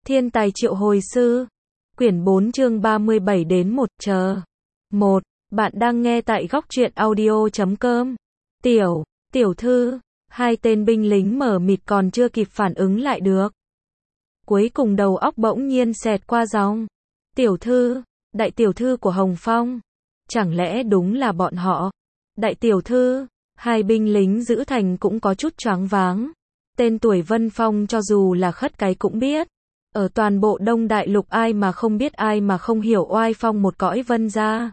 Thiên tài triệu hồi sư. Quyển 4 chương 37 đến 1 chờ. 1. Bạn đang nghe tại góc truyện audio.com. Tiểu thư. Hai tên binh lính mở mịt còn chưa kịp phản ứng lại được. Cuối cùng đầu óc bỗng nhiên xẹt qua dòng. Tiểu thư. Đại tiểu thư của Hồng Phong. Chẳng lẽ đúng là bọn họ? Đại tiểu thư. Hai binh lính giữ thành cũng có chút choáng váng. Tên tuổi Vân Phong cho dù là khất cái cũng biết. Ở toàn bộ Đông Đại Lục ai mà không biết, ai mà không hiểu oai phong một cõi Vân gia.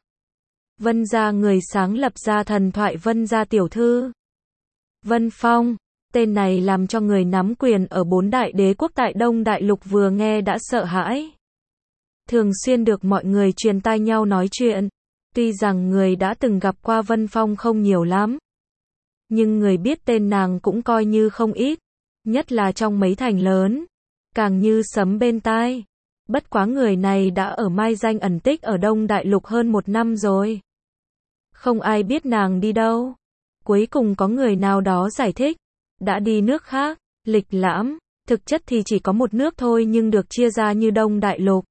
Vân gia người sáng lập ra thần thoại Vân gia tiểu thư. Vân Phong, tên này làm cho người nắm quyền ở 4 đại đế quốc tại Đông Đại Lục vừa nghe đã sợ hãi. Thường xuyên được mọi người truyền tai nhau nói chuyện. Tuy rằng người đã từng gặp qua Vân Phong không nhiều lắm, nhưng người biết tên nàng cũng coi như không ít. Nhất là trong mấy thành lớn, càng như sấm bên tai. Bất quá người này đã ở mai danh ẩn tích ở Đông Đại Lục hơn 1 năm rồi. Không ai biết nàng đi đâu. Cuối cùng có người nào đó giải thích, đã đi nước khác. Lịch lãm, thực chất thì chỉ có một nước thôi nhưng được chia ra như Đông Đại Lục,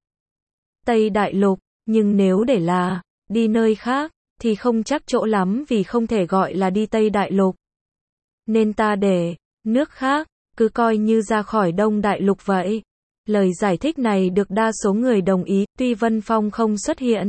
Tây Đại Lục, nhưng nếu để là đi nơi khác thì không chắc chỗ lắm, vì không thể gọi là đi Tây Đại Lục. Nên ta để nước khác, cứ coi như ra khỏi Đông Đại Lục vậy. Lời giải thích này được đa số người đồng ý, tuy Vân Phong không xuất hiện,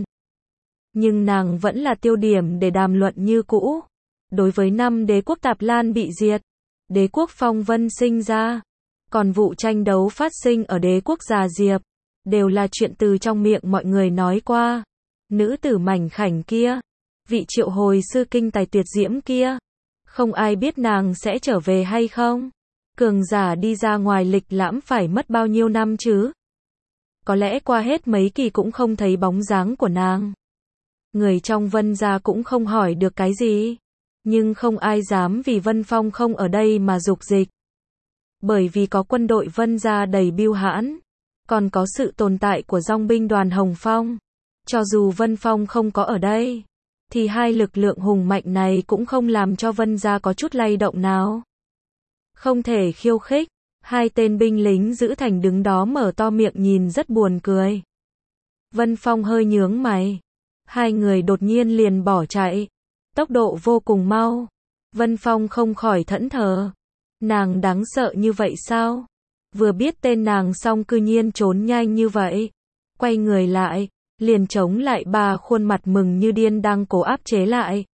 nhưng nàng vẫn là tiêu điểm để đàm luận như cũ. Đối với 5 đế quốc Tạp Lan bị diệt, đế quốc Phong Vân sinh ra, còn vụ tranh đấu phát sinh ở đế quốc Già Diệp, đều là chuyện từ trong miệng mọi người nói qua. Nữ tử mảnh khảnh kia, vị triệu hồi sư kinh tài tuyệt diễm kia, không ai biết nàng sẽ trở về hay không. Cường giả đi ra ngoài lịch lãm phải mất bao nhiêu năm chứ? Có lẽ qua hết mấy kỳ cũng không thấy bóng dáng của nàng. Người trong Vân gia cũng không hỏi được cái gì, nhưng không ai dám vì Vân Phong không ở đây mà dục dịch. Bởi vì có quân đội Vân gia đầy bưu hãn, còn có sự tồn tại của dòng binh đoàn Hồng Phong. Cho dù Vân Phong không có ở đây, thì hai lực lượng hùng mạnh này cũng không làm cho Vân gia có chút lay động nào. Không thể khiêu khích. Hai tên binh lính giữ thành đứng đó mở to miệng nhìn rất buồn cười. Vân Phong hơi nhướng mày. Hai người đột nhiên liền bỏ chạy. Tốc độ vô cùng mau. Vân Phong không khỏi thẫn thờ. Nàng đáng sợ như vậy sao? Vừa biết tên nàng xong cư nhiên trốn nhanh như vậy. Quay người lại, liền chống lại ba khuôn mặt mừng như điên đang cố áp chế lại.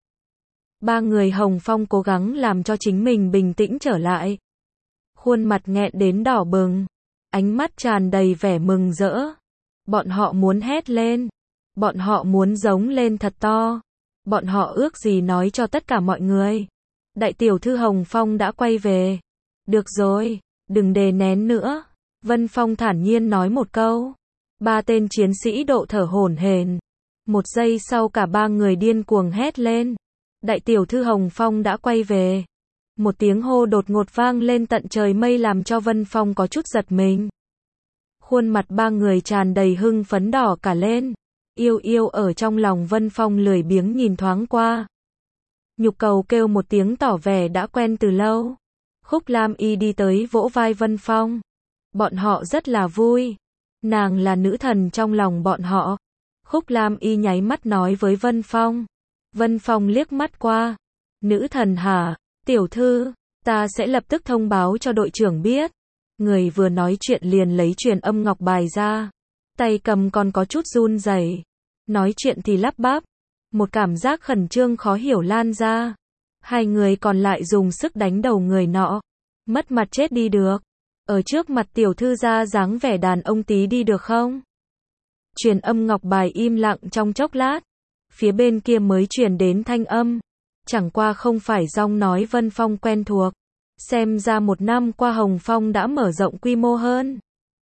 Ba người Hồng Phong cố gắng làm cho chính mình bình tĩnh trở lại. Khuôn mặt nghẹn đến đỏ bừng, ánh mắt tràn đầy vẻ mừng rỡ. Bọn họ muốn hét lên, bọn họ muốn giống lên thật to. Bọn họ ước gì nói cho tất cả mọi người, đại tiểu thư Hồng Phong đã quay về. Được rồi, đừng đè nén nữa, Vân Phong thản nhiên nói một câu. Ba tên chiến sĩ độ thở hổn hển. Một giây sau cả ba người điên cuồng hét lên. Đại tiểu thư Hồng Phong đã quay về. Một tiếng hô đột ngột vang lên tận trời mây làm cho Vân Phong có chút giật mình. Khuôn mặt ba người tràn đầy hưng phấn đỏ cả lên. Yêu ở trong lòng Vân Phong lười biếng nhìn thoáng qua. Nhục Cầu kêu một tiếng tỏ vẻ đã quen từ lâu. Khúc Lam Y đi tới vỗ vai Vân Phong. Bọn họ rất là vui. Nàng là nữ thần trong lòng bọn họ. Khúc Lam Y nháy mắt nói với Vân Phong. Vân Phong liếc mắt qua. Nữ thần hả? Tiểu thư, ta sẽ lập tức thông báo cho đội trưởng biết. Người vừa nói chuyện liền lấy truyền âm ngọc bài ra. Tay cầm còn có chút run rẩy. Nói chuyện thì lắp bắp. Một cảm giác khẩn trương khó hiểu lan ra. Hai người còn lại dùng sức đánh đầu người nọ. Mất mặt chết đi được. Ở trước mặt tiểu thư ra dáng vẻ đàn ông tí đi được không? Truyền âm ngọc bài im lặng trong chốc lát. Phía bên kia mới truyền đến thanh âm. Chẳng qua không phải giọng nói Vân Phong quen thuộc. Xem ra 1 năm qua Hồng Phong đã mở rộng quy mô hơn.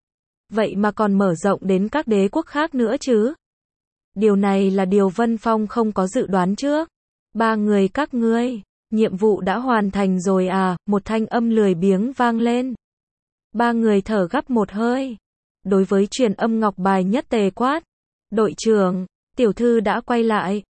Vậy mà còn mở rộng đến các đế quốc khác nữa chứ? Điều này là điều Vân Phong không có dự đoán trước. Ba người các ngươi, nhiệm vụ đã hoàn thành rồi à? Một thanh âm lười biếng vang lên. Ba người thở gấp một hơi. Đối với truyền âm ngọc bài nhất tề quát. Đội trưởng, tiểu thư đã quay lại.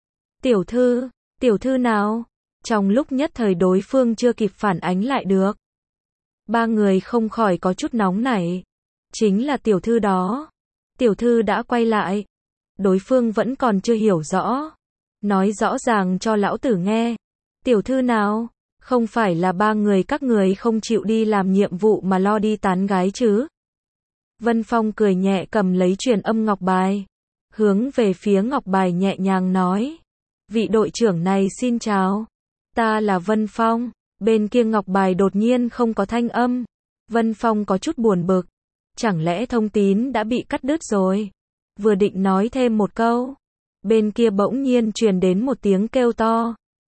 Tiểu thư nào? Trong lúc nhất thời đối phương chưa kịp phản ánh lại được. Ba người không khỏi có chút nóng nảy. Chính là tiểu thư đó. Tiểu thư đã quay lại. Đối phương vẫn còn chưa hiểu rõ. Nói rõ ràng cho lão tử nghe. Tiểu thư nào? Không phải là ba người các người không chịu đi làm nhiệm vụ mà lo đi tán gái chứ? Vân Phong cười nhẹ cầm lấy truyền âm ngọc bài. Hướng về phía ngọc bài nhẹ nhàng nói. Vị đội trưởng này xin chào. Ta là Vân Phong. Bên kia ngọc bài đột nhiên không có thanh âm. Vân Phong có chút buồn bực. Chẳng lẽ thông tín đã bị cắt đứt rồi? Vừa định nói thêm một câu. Bên kia bỗng nhiên truyền đến một tiếng kêu to.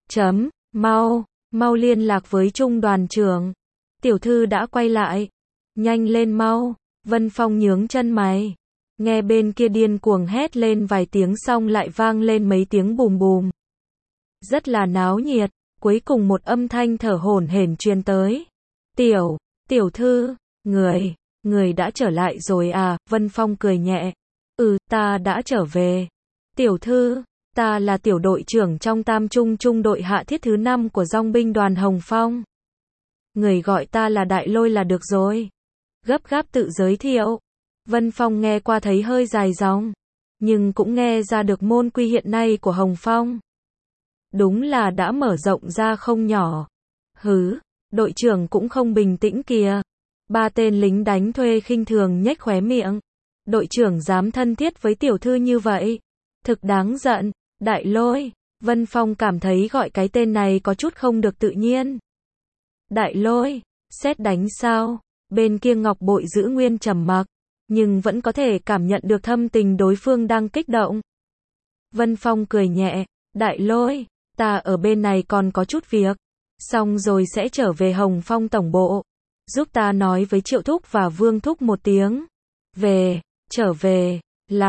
Mau liên lạc với trung đoàn trưởng. Tiểu thư đã quay lại. Nhanh lên mau. Vân Phong nhướng chân mày. Nghe bên kia điên cuồng hét lên vài tiếng xong lại vang lên mấy tiếng bùm bùm. Rất là náo nhiệt. Cuối cùng một âm thanh thở hổn hển truyền tới. Tiểu thư, người đã trở lại rồi à? Vân Phong cười nhẹ. Ta đã trở về. Tiểu thư, ta là tiểu đội trưởng trong Tam Trung Trung đội hạ thiết thứ 5 của dong binh đoàn Hồng Phong. Người gọi ta là Đại Lôi là được rồi. Gấp gáp tự giới thiệu. Vân Phong nghe qua thấy hơi dài dòng, nhưng cũng nghe ra được môn quy hiện nay của Hồng Phong. Đúng là đã mở rộng ra không nhỏ. Đội trưởng cũng không bình tĩnh kìa. Ba tên lính đánh thuê khinh thường nhếch khóe miệng. Đội trưởng dám thân thiết với tiểu thư như vậy. Thực đáng giận. Đại Lôi. Vân Phong cảm thấy gọi cái tên này có chút không được tự nhiên. Đại Lôi. Sét đánh sao? Bên kia Ngọc Bội giữ nguyên trầm mặc, nhưng vẫn có thể cảm nhận được thâm tình đối phương đang kích động. Vân Phong cười nhẹ. Đại Lôi. Ta ở bên này còn có chút việc. Xong rồi sẽ trở về Hồng Phong tổng bộ. Giúp ta nói với Triệu Thúc và Vương Thúc một tiếng. Trở về,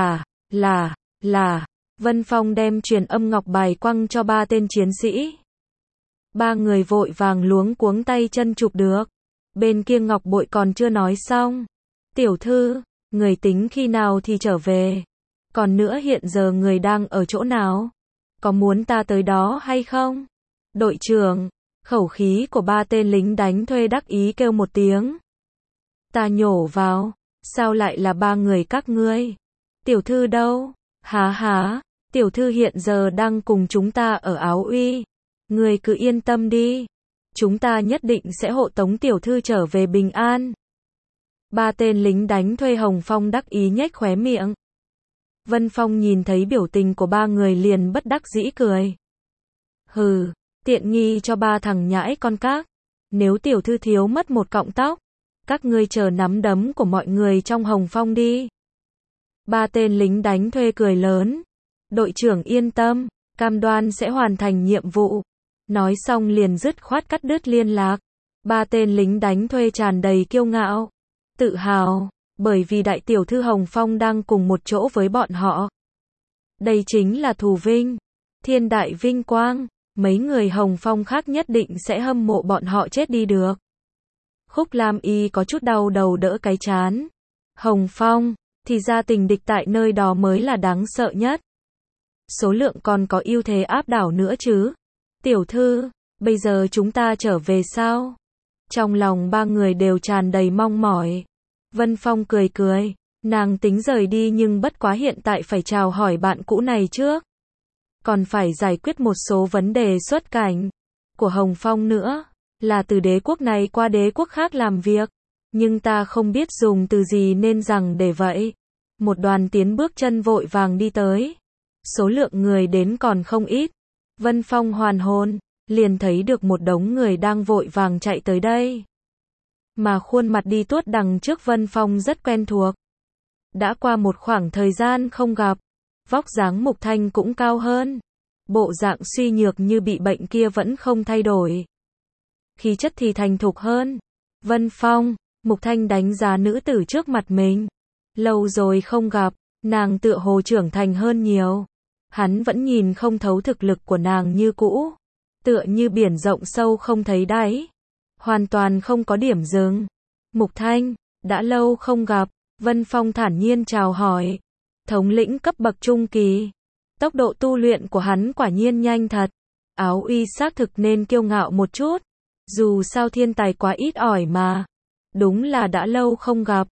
là. Vân Phong đem truyền âm ngọc bài quăng cho ba tên chiến sĩ. Ba người vội vàng luống cuống tay chân chụp được. Bên kia Ngọc Bội còn chưa nói xong. Tiểu thư, người tính khi nào thì trở về? Còn nữa hiện giờ người đang ở chỗ nào? Có muốn ta tới đó hay không? Đội trưởng, khẩu khí của ba tên lính đánh thuê đắc ý kêu một tiếng. Ta nhổ vào, sao lại là ba người các ngươi? Tiểu thư đâu? Há, tiểu thư hiện giờ đang cùng chúng ta ở Áo Uy. Người cứ yên tâm đi. Chúng ta nhất định sẽ hộ tống tiểu thư trở về bình an. Ba tên lính đánh thuê Hồng Phong đắc ý nhếch khóe miệng. Vân Phong nhìn thấy biểu tình của ba người liền bất đắc dĩ cười. Tiện nghi cho ba thằng nhãi con các. Nếu tiểu thư thiếu mất một cọng tóc, các ngươi chờ nắm đấm của mọi người trong Hồng Phong đi. Ba tên lính đánh thuê cười lớn. Đội trưởng yên tâm, cam đoan sẽ hoàn thành nhiệm vụ. Nói xong liền dứt khoát cắt đứt liên lạc. Ba tên lính đánh thuê tràn đầy kiêu ngạo, tự hào, bởi vì đại tiểu thư Hồng Phong đang cùng một chỗ với bọn họ. Đây chính là thù vinh, thiên đại vinh quang, mấy người Hồng Phong khác nhất định sẽ hâm mộ bọn họ chết đi được. Khúc Lam Y có chút đau đầu đỡ cái chán. Hồng Phong, thì ra tình địch tại nơi đó mới là đáng sợ nhất. Số lượng còn có ưu thế áp đảo nữa chứ. Tiểu thư, bây giờ chúng ta trở về sao? Trong lòng ba người đều tràn đầy mong mỏi. Vân Phong cười, nàng tính rời đi nhưng bất quá hiện tại phải chào hỏi bạn cũ này trước. Còn phải giải quyết một số vấn đề xuất cảnh của Hồng Phong nữa, là từ đế quốc này qua đế quốc khác làm việc. Nhưng ta không biết dùng từ gì nên rằng để vậy. Một đoàn tiến bước chân vội vàng đi tới. Số lượng người đến còn không ít. Vân Phong hoàn hồn, liền thấy được một đống người đang vội vàng chạy tới đây. Mà khuôn mặt đi tuốt đằng trước Vân Phong rất quen thuộc. Đã qua một khoảng thời gian không gặp, vóc dáng Mục Thanh cũng cao hơn. Bộ dạng suy nhược như bị bệnh kia vẫn không thay đổi. Khí chất thì thành thục hơn. Vân Phong, Mục Thanh đánh giá nữ tử trước mặt mình. Lâu rồi không gặp, nàng tựa hồ trưởng thành hơn nhiều. Hắn vẫn nhìn không thấu thực lực của nàng như cũ. Tựa như biển rộng sâu không thấy đáy. Hoàn toàn không có điểm dừng. Mục Thanh, đã lâu không gặp. Vân Phong thản nhiên chào hỏi. Thống lĩnh cấp bậc trung kỳ. Tốc độ tu luyện của hắn quả nhiên nhanh thật. Áo Uy xác thực nên kiêu ngạo một chút. Dù sao thiên tài quá ít ỏi mà. Đúng là đã lâu không gặp.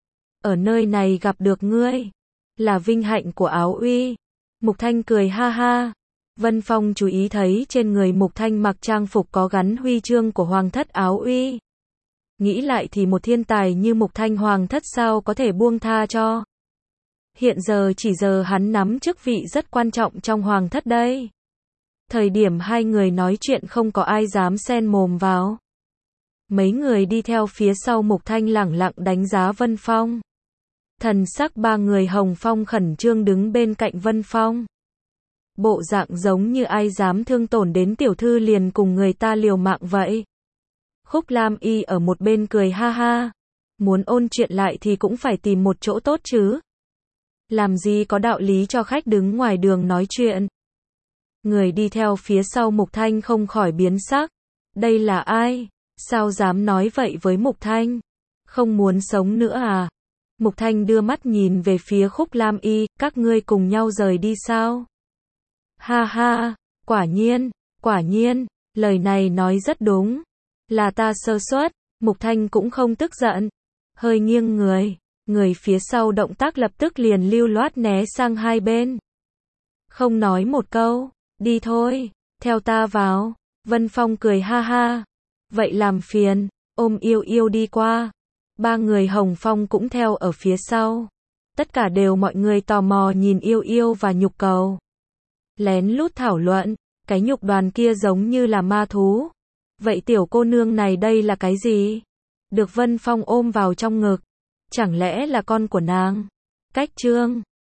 ở nơi này gặp được ngươi, là vinh hạnh của Áo Uy. Mục Thanh cười ha ha. Vân Phong chú ý thấy trên người Mục Thanh mặc trang phục có gắn huy chương của Hoàng thất Áo Uy. Nghĩ lại thì một thiên tài như Mục Thanh Hoàng thất sao có thể buông tha cho. Hiện giờ chỉ giờ hắn nắm chức vị rất quan trọng trong Hoàng thất đây. Thời điểm hai người nói chuyện không có ai dám xen mồm vào. Mấy người đi theo phía sau Mục Thanh lẳng lặng đánh giá Vân Phong. Thần sắc ba người Hồng Phong khẩn trương đứng bên cạnh Vân Phong. Bộ dạng giống như ai dám thương tổn đến tiểu thư liền cùng người ta liều mạng vậy. Khúc Lam Y ở một bên cười ha ha. Muốn ôn chuyện lại thì cũng phải tìm một chỗ tốt chứ. Làm gì có đạo lý cho khách đứng ngoài đường nói chuyện. Người đi theo phía sau Mục Thanh không khỏi biến sắc. Đây là ai? Sao dám nói vậy với Mục Thanh? Không muốn sống nữa à? Mục Thanh đưa mắt nhìn về phía Khúc Lam Y, các ngươi cùng nhau rời đi sao? Ha ha, quả nhiên, lời này nói rất đúng. Là ta sơ suất. Mục Thanh cũng không tức giận. Hơi nghiêng người. Người phía sau động tác lập tức liền lưu loát né sang hai bên. Không nói một câu. Đi thôi, theo ta vào. Vân Phong cười ha ha. Vậy làm phiền, ôm Yêu Yêu đi qua. Ba người Hồng Phong cũng theo ở phía sau. Tất cả đều mọi người tò mò nhìn Yêu Yêu và Nhục Cầu. Lén lút thảo luận, cái nhục đoàn kia giống như là ma thú. Vậy tiểu cô nương này đây là cái gì? Được Vân Phong ôm vào trong ngực. Chẳng lẽ là con của nàng? Cách chương